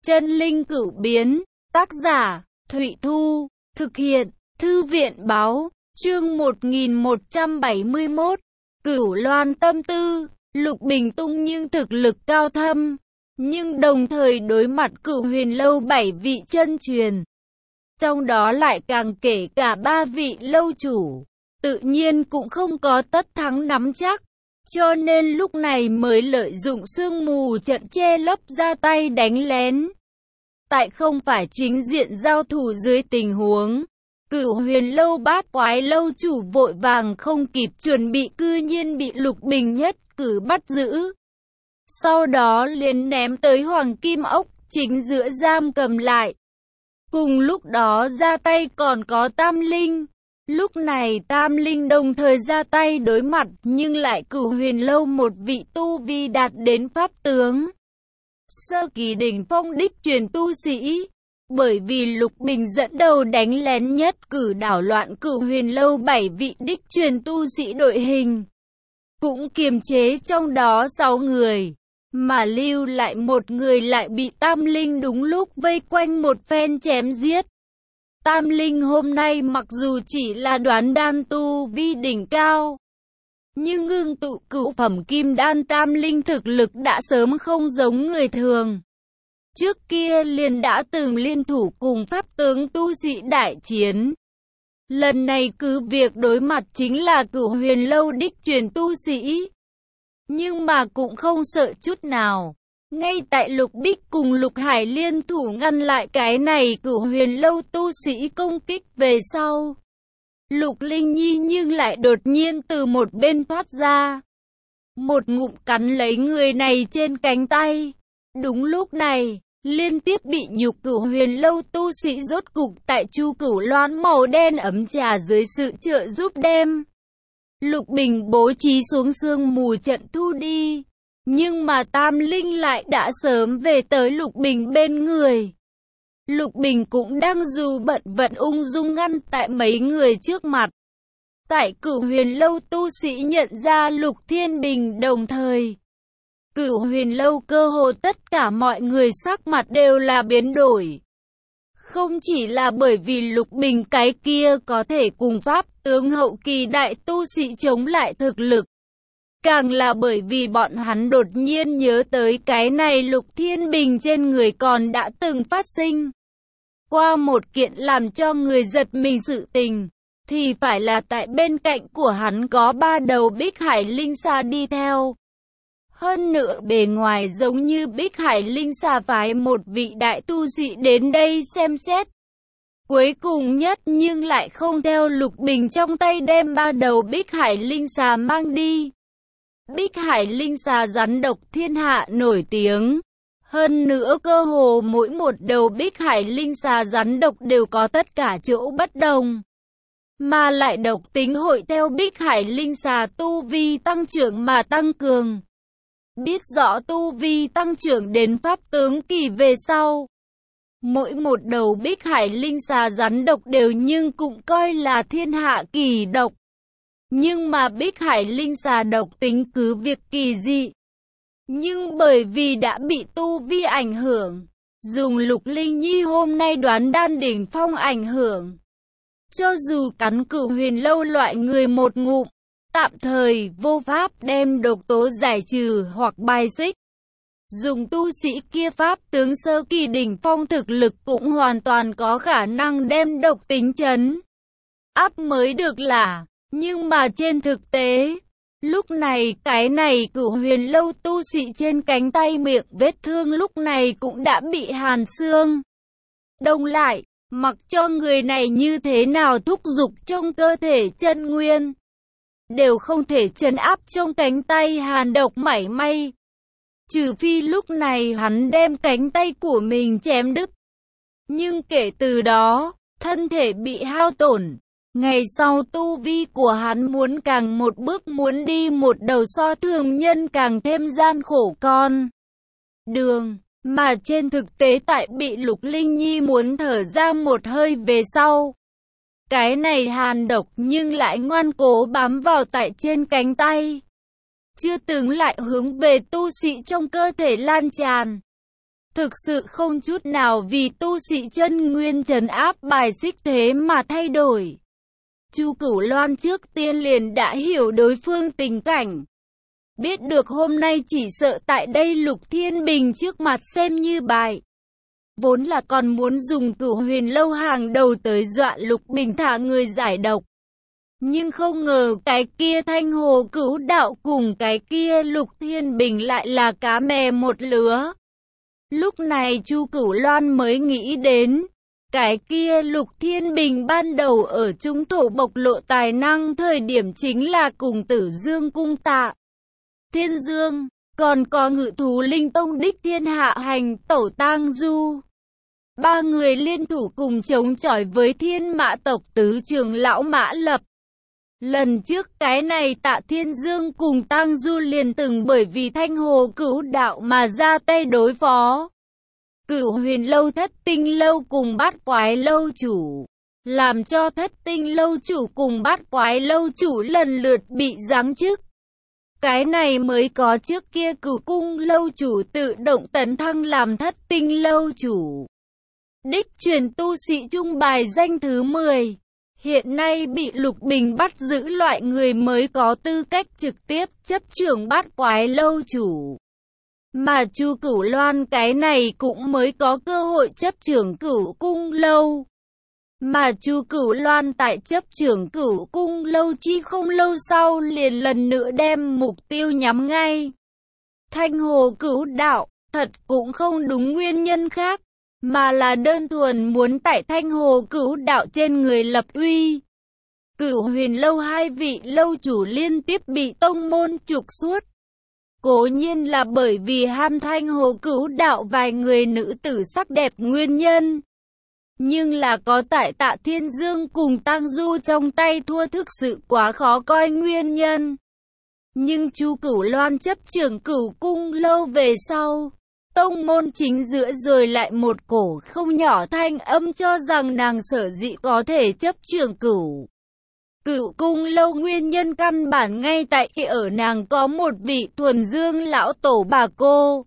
Chân linh cửu biến, tác giả, Thụy Thu, thực hiện, Thư viện báo, chương 1171, Cửu Loan tâm tư, Lục Bình tung nhưng thực lực cao thâm, nhưng đồng thời đối mặt Cửu Huyền Lâu 7 vị chân truyền. Trong đó lại càng kể cả 3 vị lâu chủ, tự nhiên cũng không có tất thắng nắm chắc. Cho nên lúc này mới lợi dụng sương mù trận che lấp ra tay đánh lén. Tại không phải chính diện giao thủ dưới tình huống, Cửu Huyền Lâu bát quái lâu chủ vội vàng không kịp chuẩn bị cư nhiên bị Lục Bình nhất cử bắt giữ. Sau đó liền ném tới Hoàng Kim Ốc chính giữa giam cầm lại. Cùng lúc đó ra tay còn có Tam Linh. Lúc này Tam Linh đồng thời ra tay đối mặt nhưng lại Cửu Huyền Lâu một vị tu vi đạt đến pháp tướng sơ kỳ đỉnh phong đích truyền tu sĩ. Bởi vì Lục Bình dẫn đầu đánh lén nhất cử đảo loạn Cửu Huyền Lâu 7 vị đích truyền tu sĩ đội hình, cũng kiềm chế trong đó 6 người, mà lưu lại một người lại bị Tam Linh đúng lúc vây quanh một phen chém giết. Tam Linh hôm nay mặc dù chỉ là đoán đan tu vi đỉnh cao, nhưng ngưng tụ cửu phẩm kim đan Tam Linh thực lực đã sớm không giống người thường. Trước kia liền đã từng liên thủ cùng pháp tướng tu sĩ đại chiến. Lần này cứ việc đối mặt chính là Cửu Huyền Lâu đích truyền tu sĩ, nhưng mà cũng không sợ chút nào. Ngay tại Lục Bích cùng Lục Hải liên thủ ngăn lại cái này Cửu Huyền Lâu tu sĩ công kích về sau, Lục Linh Nhi nhưng lại đột nhiên từ một bên thoát ra, một ngụm cắn lấy người này trên cánh tay. Đúng lúc này, liên tiếp bị nhục Cửu Huyền Lâu tu sĩ rốt cục tại chu cửu loan màu đen ấm trà dưới sự trợ giúp đem Lục Bình bố trí xuống sương mù trận thu đi. Nhưng mà Tam Linh lại đã sớm về tới Lục Bình bên người. Lục Bình cũng đang dù bận vận ung dung ngăn tại mấy người trước mặt. Tại Cửu Huyền Lâu tu sĩ nhận ra Lục Thiên Bình đồng thời, Cửu Huyền Lâu cơ hồ tất cả mọi người sắc mặt đều là biến đổi. Không chỉ là bởi vì Lục Bình cái kia có thể cùng pháp tướng hậu kỳ đại tu sĩ chống lại thực lực, càng là bởi vì bọn hắn đột nhiên nhớ tới cái này Lục Thiên Bình trên người còn đã từng phát sinh qua một kiện làm cho người giật mình sự tình, thì phải là tại bên cạnh của hắn có 3 đầu Bích Hải Linh Xà đi theo. Hơn nữa bề ngoài giống như Bích Hải Linh Xà phái một vị đại tu sĩ đến đây xem xét. Cuối cùng nhất nhưng lại không theo Lục Bình trong tay đem 3 đầu Bích Hải Linh Xà mang đi. Bích Hải Linh Xà rắn độc thiên hạ nổi tiếng. Hơn nữa cơ hồ mỗi một đầu Bích Hải Linh Xà rắn độc đều có tất cả chỗ bất đồng, mà lại độc tính hội theo Bích Hải Linh Xà tu vi tăng trưởng mà tăng cường. Biết rõ tu vi tăng trưởng đến pháp tướng kỳ về sau, mỗi một đầu Bích Hải Linh Xà rắn độc đều nhưng cũng coi là thiên hạ kỳ độc. Nhưng mà Bích Hải Linh Xà độc tính cứ việc kỳ dị, nhưng bởi vì đã bị tu vi ảnh hưởng, dùng Lục Linh Nhi hôm nay đoán đan đỉnh phong ảnh hưởng, cho dù cắn Cửu Huyền Lâu loại người một ngụm, tạm thời vô pháp đem độc tố giải trừ hoặc bài xích. Dùng tu sĩ kia pháp tướng sơ kỳ đỉnh phong thực lực cũng hoàn toàn có khả năng đem độc tính trấn áp mới được là. Nhưng mà trên thực tế, lúc này cái này Cửu Huyền Lâu tu sĩ trên cánh tay miệng vết thương lúc này cũng đã bị hàn xương đông lại, mặc cho người này như thế nào thúc giục trong cơ thể chân nguyên, đều không thể trấn áp trong cánh tay hàn độc mảy may. Trừ phi lúc này hắn đem cánh tay của mình chém đứt. Nhưng kể từ đó, thân thể bị hao tổn. Ngày sau tu vi của hắn muốn càng một bước muốn đi một đầu so thường nhân càng thêm gian khổ con đường. Mà trên thực tế tại bị Lục Linh Nhi muốn thở ra một hơi về sau, cái này hàn độc nhưng lại ngoan cố bám vào tại trên cánh tay, chưa từng lại hướng về tu sĩ trong cơ thể lan tràn. Thực sự không chút nào vì tu sĩ chân nguyên trấn áp bài xích thế mà thay đổi. Chu Cửu Loan trước tiên liền đã hiểu đối phương tình cảnh. Biết được hôm nay chỉ sợ tại đây Lục Thiên Bình trước mặt xem như bại. Vốn là còn muốn dùng Cửu Huyền Lâu hàng đầu tới dọa Lục Bình thả người giải độc. Nhưng không ngờ cái kia Thanh Hồ Cửu Đạo cùng cái kia Lục Thiên Bình lại là cá mè một lứa. Lúc này Chu Cửu Loan mới nghĩ đến, cái kia Lục Thiên Bình ban đầu ở trung thổ bộc lộ tài năng thời điểm chính là cùng Tử Dương cung Tạ Thiên Dương, còn có Ngự Thú Linh Tông đích thiên hạ hành tẩu Tang Du. Ba người liên thủ cùng chống chọi với Thiên Mã tộc tứ trưởng lão Mã Lập. Lần trước cái này Tạ Thiên Dương cùng Tang Du liền từng bởi vì Thanh Hồ Cửu Đạo mà ra tay đối phó. Cửu Huyền Lâu Thất Tinh Lâu cùng Bát Quái Lâu chủ, làm cho Thất Tinh Lâu chủ cùng Bát Quái Lâu chủ lần lượt bị giáng chức. Cái này mới có trước kia Cửu Cung Lâu chủ tự động tấn thăng làm Thất Tinh Lâu chủ. Đích truyền tu sĩ trung bài danh thứ 10. Hiện nay bị Lục Bình bắt giữ loại người mới có tư cách trực tiếp chấp trưởng Bát Quái Lâu chủ. Mà Chu Cửu Loan cái này cũng mới có cơ hội chấp trưởng Cửu Cung Lâu. Mà Chu Cửu Loan tại chấp trưởng Cửu Cung Lâu chi không lâu sau liền lần nữa đem mục tiêu nhắm ngay Thanh Hồ Cửu Đạo, thật cũng không đúng nguyên nhân khác, mà là đơn thuần muốn tại Thanh Hồ Cửu Đạo trên người lập uy. Cửu Huyền Lâu hai vị lâu chủ liên tiếp bị tông môn trục xuất. Cố nhiên là bởi vì ham Thanh Hồ Cửu Đạo vài người nữ tử sắc đẹp nguyên nhân. Nhưng là có tại Tạ Thiên Dương cùng Tang Du trong tay thua thực sự quá khó coi nguyên nhân. Nhưng Chu Cửu Loan chấp trưởng Cửu Cung Lâu về sau, tông môn chính giữa rồi lại một cổ không nhỏ thanh âm cho rằng nàng sở dĩ có thể chấp trưởng Cửu Cung Lâu nguyên nhân căn bản ngay tại ở nàng có một vị thuần dương lão tổ bà cô.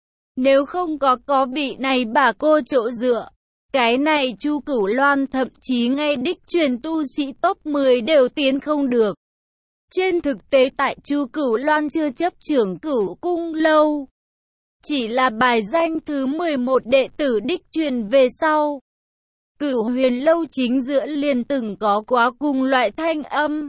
Nếu không có vị này bà cô chỗ dựa, cái này Chu Cửu Loan thậm chí ngay đích truyền tu sĩ top 10 đều tiến không được. Trên thực tế tại Chu Cửu Loan chưa chấp trưởng Cửu Cung Lâu, chỉ là bài danh thứ 11 đệ tử đích truyền về sau. Cửu Huyền Lâu chính giữa liền từng có quá cùng loại thanh âm.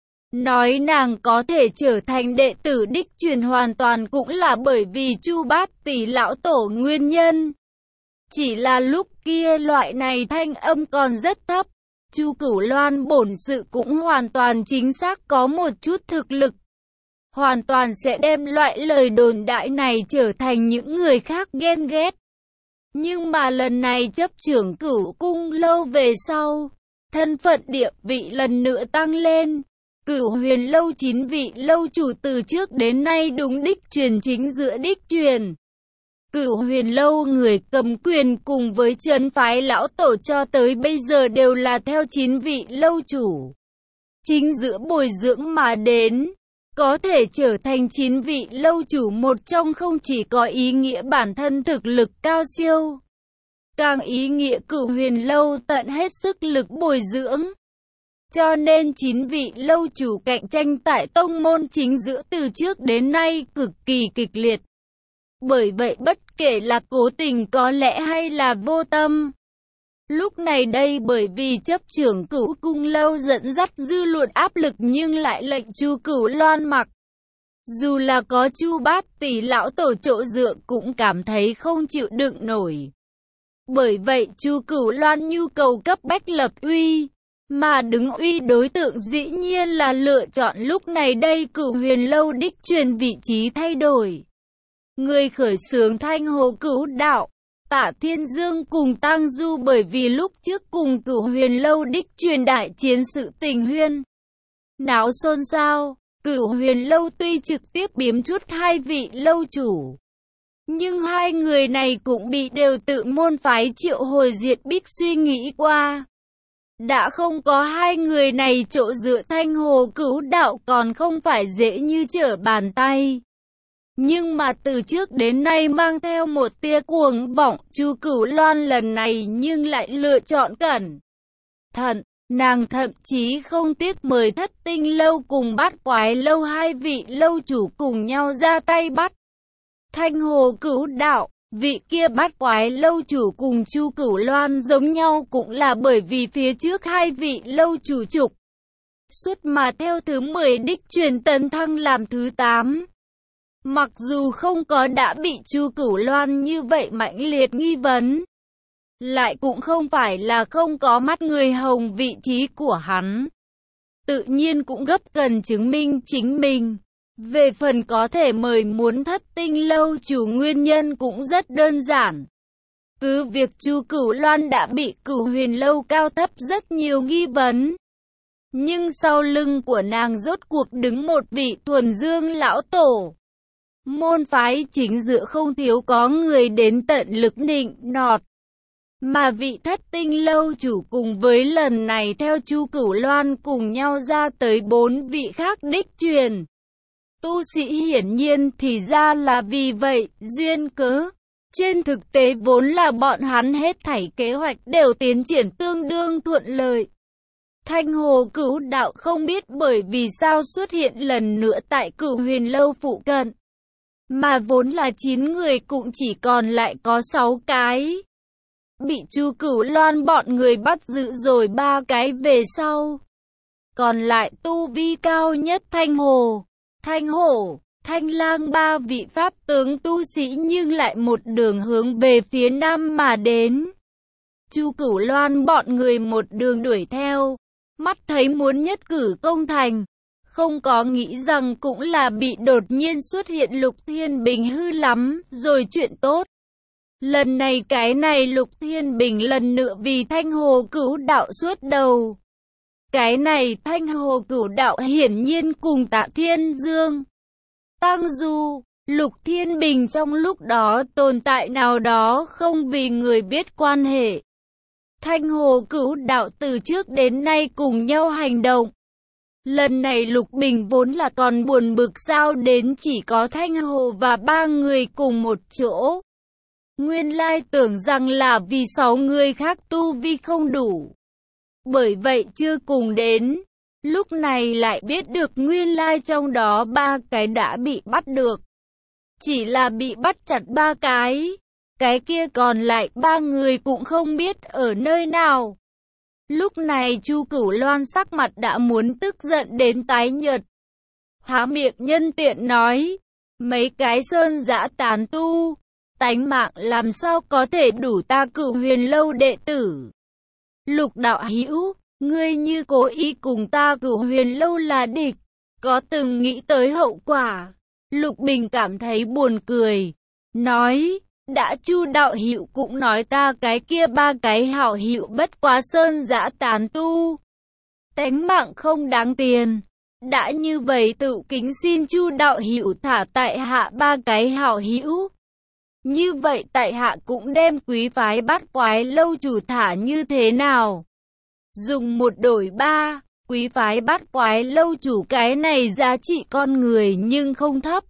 Nói nàng có thể trở thành đệ tử đích truyền hoàn toàn cũng là bởi vì Chu Bát Tỷ lão tổ nguyên nhân. Chỉ là lúc kia loại này thanh âm còn rất thấp. Chu Cửu Loan bổn sự cũng hoàn toàn chính xác có một chút thực lực. Hoàn toàn sẽ đem loại lời đồn đại này trở thành những người khác ghen ghét. Nhưng mà lần này chấp trưởng Cửu Cung Lâu về sau, thân phận địa vị lần nữa tăng lên. Cửu Huyền Lâu 9 vị lâu chủ từ trước đến nay đúng đích truyền chính giữa đích truyền. Cửu Huyền Lâu người cầm quyền cùng với trấn phái lão tổ cho tới bây giờ đều là theo 9 vị lâu chủ chính giữa bồi dưỡng mà đến. Có thể trở thành 9 vị lâu chủ một trong không chỉ có ý nghĩa bản thân thực lực cao siêu, càng ý nghĩa Cửu Huyền Lâu tận hết sức lực bồi dưỡng. Cho nên 9 vị lâu chủ cạnh tranh tại tông môn chính giữa từ trước đến nay cực kỳ kịch liệt. Bởi vậy bất kể là cố tình có lẽ hay là vô tâm, lúc này đây bởi vì chấp trưởng Cửu Cung Lâu dẫn dắt dư luận áp lực nhưng lại lệnh Chu Cửu Loan mặc. Dù là có Chu Bát Tỷ lão tổ chỗ dựa cũng cảm thấy không chịu đựng nổi. Bởi vậy Chu Cửu Loan nhu cầu cấp bách lập uy, mà đứng uy đối tượng dĩ nhiên là lựa chọn lúc này đây Cửu Huyền Lâu đích truyền vị trí thay đổi. Người khởi xướng Thanh Hồ Cửu Đạo, Tạ Thiên Dương cùng Tang Du bởi vì lúc trước cùng Cửu Huyền Lâu đích truyền đại chiến sự tình huyên náo xôn xao. Cửu Huyền Lâu tuy trực tiếp biếm chút hai vị lâu chủ, nhưng hai người này cũng bị đều tự môn phái triệu hồi diệt Bích suy nghĩ qua. Đã không có hai người này chỗ dựa Thanh Hồ Cửu Đạo còn không phải dễ như trở bàn tay. Nhưng mà từ trước đến nay mang theo một tia cuồng vọng, Chu Cửu Loan lần này nhưng lại lựa chọn cẩn thận. Nàng thậm chí không tiếc mời Thất Tinh Lâu cùng Bát Quái Lâu hai vị lâu chủ cùng nhau ra tay bắt Thanh Hồ Cửu Đạo. Vị kia Bát Quái Lâu chủ cùng Chu Cửu Loan giống nhau cũng là bởi vì phía trước hai vị lâu chủ trục xuất mà theo thứ 10 đích truyền tấn thăng làm thứ 8. Mặc dù không có đã bị Chu Cửu Loan như vậy mãnh liệt nghi vấn, lại cũng không phải là không có mắt người hồng vị trí của hắn. Tự nhiên cũng gấp cần chứng minh chính mình. Về phần có thể mời muốn Thất Tinh Lâu chủ nguyên nhân cũng rất đơn giản. Cứ việc Chu Cửu Loan đã bị Cửu Huyền Lâu cao thấp rất nhiều nghi vấn. Nhưng sau lưng của nàng rốt cuộc đứng một vị thuần dương lão tổ. Môn phái chính giữa không thiếu có người đến tận lực nịnh nọt. Mà vị Thất Tinh Lâu chủ cùng với lần này theo Chu Cửu Loan cùng nhau ra tới 4 vị khác đích truyền tu sĩ hiển nhiên thì ra là vì vậy, duyên cớ. Trên thực tế vốn là bọn hắn hết thảy kế hoạch đều tiến triển tương đương thuận lợi. Thanh Hồ Cửu Đạo không biết bởi vì sao xuất hiện lần nữa tại Cửu Huyền Lâu phụ cận. Mà vốn là 9 người cũng chỉ còn lại có 6 cái. Bị Chu Cửu Loan bọn người bắt giữ rồi 3 cái về sau. Còn lại tu vi cao nhất Thanh Hồ, Thanh Hổ, Thanh Lang 3 vị pháp tướng tu sĩ nhưng lại một đường hướng về phía nam mà đến. Chu Cửu Loan bọn người một đường đuổi theo, mắt thấy muốn nhất cử công thành. Không có nghĩ rằng cũng là bị đột nhiên xuất hiện Lục Thiên Bình hư lắm, rồi chuyện tốt. Lần này cái này Lục Thiên Bình lần nữa vì Thanh Hồ Cửu Đạo xuất đầu. Cái này Thanh Hồ Cửu Đạo hiển nhiên cùng Tạ Thiên Dương, Tăng Du, Lục Thiên Bình trong lúc đó tồn tại nào đó không vì người biết quan hệ. Thanh Hồ Cửu Đạo từ trước đến nay cùng nhau hành động. Lần này Lục Bình vốn là còn buồn bực sao đến chỉ có Thanh Hồ và 3 người cùng một chỗ. Nguyên lai tưởng rằng là vì 6 người khác tu vi không đủ. Bởi vậy chưa cùng đến. Lúc này lại biết được nguyên lai trong đó 3 cái đã bị bắt được. Chỉ là bị bắt chặt 3 cái. Cái kia còn lại 3 người cũng không biết ở nơi nào. Lúc này Chu Cửu Loan sắc mặt đã muốn tức giận đến tái nhợt. Há miệng nhân tiện nói, mấy cái sơn dã tán tu, tánh mạng làm sao có thể đủ ta Cửu Huyền Lâu đệ tử. Lục đạo hữu, ngươi như cố ý cùng ta Cửu Huyền Lâu là địch, có từng nghĩ tới hậu quả? Lục Bình cảm thấy buồn cười, nói, đã Chu đạo hữu cũng nói ta cái kia 3 cái hảo hữu bất quá sơn dã tán tu, tánh mạng không đáng tiền. Đã như vậy tự kính xin Chu đạo hữu thả tại hạ 3 cái hảo hữu. Như vậy tại hạ cũng đem quý phái Bát Quái Lâu chủ thả như thế nào? Dùng 1 đổi 3, quý phái Bát Quái Lâu chủ cái này giá trị con người nhưng không thấp.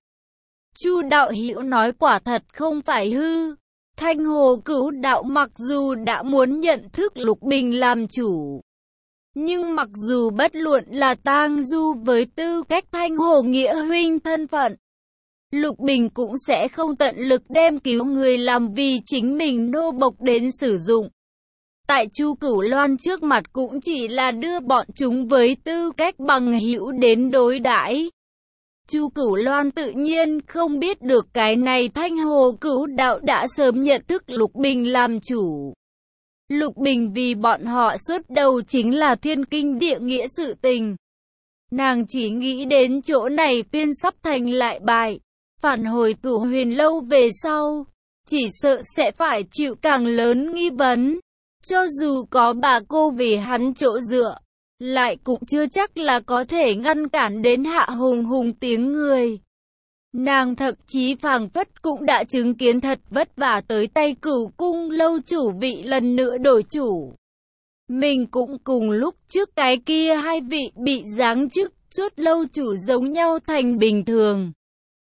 Chu đạo hữu nói quả thật không phải hư. Thanh Hồ Cửu Đạo mặc dù đã muốn nhận thức Lục Bình làm chủ, nhưng mặc dù bất luận là Tang Du với tư cách Thanh Hồ nghĩa huynh thân phận, Lục Bình cũng sẽ không tận lực đem cứu người làm vì chính mình nô bộc đến sử dụng. Tại Chu Cửu Loan trước mặt cũng chỉ là đưa bọn chúng với tư cách bằng hữu đến đối đãi. Chu Cửu Loan tự nhiên không biết được cái này Thanh Hồ Cửu Đạo đã sớm nhận thức Lục Bình làm chủ. Lục Bình vì bọn họ xuất đầu chính là thiên kinh địa nghĩa sự tình. Nàng chỉ nghĩ đến chỗ này phiên sắp thành lại bại, phản hồi Cửu Huyền Lâu về sau, chỉ sợ sẽ phải chịu càng lớn nghi vấn. Cho dù có bà cô vì hắn chỗ dựa, lại cũng chưa chắc là có thể ngăn cản đến Hạ Hùng Hùng tiếng người. Nàng thậm chí phảng phất cũng đã chứng kiến thật vất vả tới tay Cửu Cung Lâu chủ vị lần nữa đổi chủ. Mình cũng cùng lúc trước cái kia 2 vị bị giáng chức suốt lâu chủ giống nhau thành bình thường.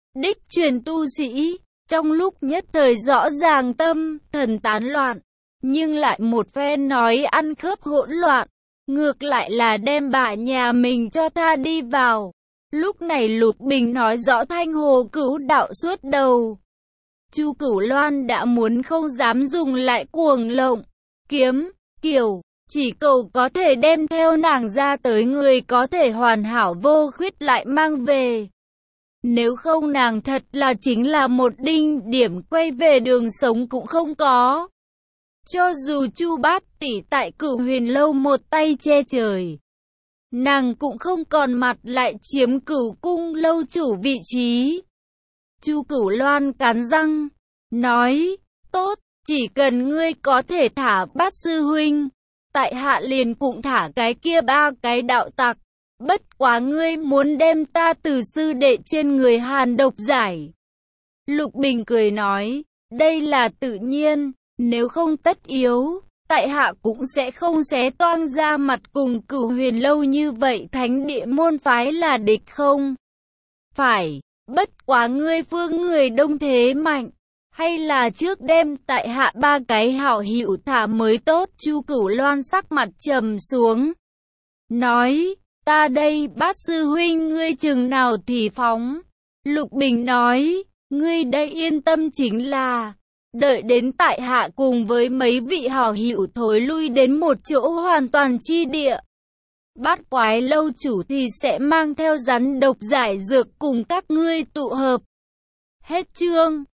đích truyền tu sĩ, trong lúc nhất thời rõ ràng tâm, thần tán loạn, nhưng lại một phen nói ăn khớp hỗn loạn, ngược lại là đem bà nhà mình cho tha đi vào. Lúc này Lục Bình nói rõ Thanh Hồ Cửu đạo suốt đầu. Chu Cửu Loan đã muốn không dám dùng lại cuồng lộng, kiếm, kiểu, chỉ cầu có thể đem theo nàng ra tới người có thể hoàn hảo vô khuyết lại mang về. Nếu không nàng thật là chính là một đinh điểm quay về đường sống cũng không có. Cho dù Chu Bát tỷ tại Cửu Huyền lâu một tay che trời, nàng cũng không còn mặt lại chiếm Cửu cung lâu chủ vị trí. Chu Cửu Loan cắn răng, nói, tốt, chỉ cần ngươi có thể thả Bát sư huynh, tại hạ liền cũng thả cái kia ba cái đạo tặc. Bất quá ngươi muốn đem ta từ sư đệ trên người hàn độc giải. Lục Bình cười nói, đây là tự nhiên, nếu không tất yếu, tại hạ cũng sẽ không xé toang ra mặt cùng Cửu Huyền lâu như vậy thánh địa môn phái là địch không? Phải, bất quá ngươi phương người đông thế mạnh, hay là trước đem tại hạ ba cái hảo hữu thả mới tốt. Chu Cửu Loan sắc mặt trầm xuống, nói, ta đây Bát sư huynh ngươi chừng nào thì phóng. Lục Bình nói, ngươi đây yên tâm chính là, đợi đến tại hạ cùng với mấy vị hảo hữu thối lui đến một chỗ hoàn toàn chi địa, Bát Quái lâu chủ thì sẽ mang theo rắn độc giải dược cùng các ngươi tụ hợp. Hết chương.